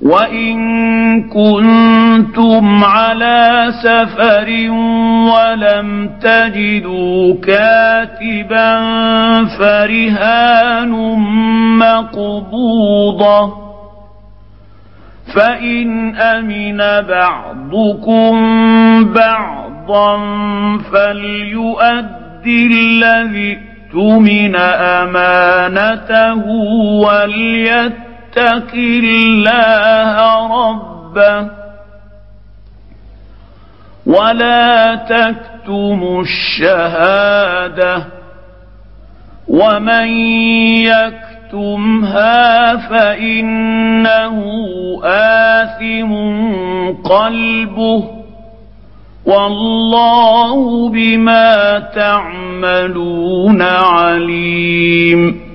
وإن كنتم على سفر ولم تجدوا كاتبا فرهان مقبوضة، فإن أمن بعضكم بعضا فليؤدي الذي اؤتمن أمانته وليتق الله ربه ولا تكتموا الشهادة، ومن يكتمها فإنه آثم قلبه والله بما تعملون عليم.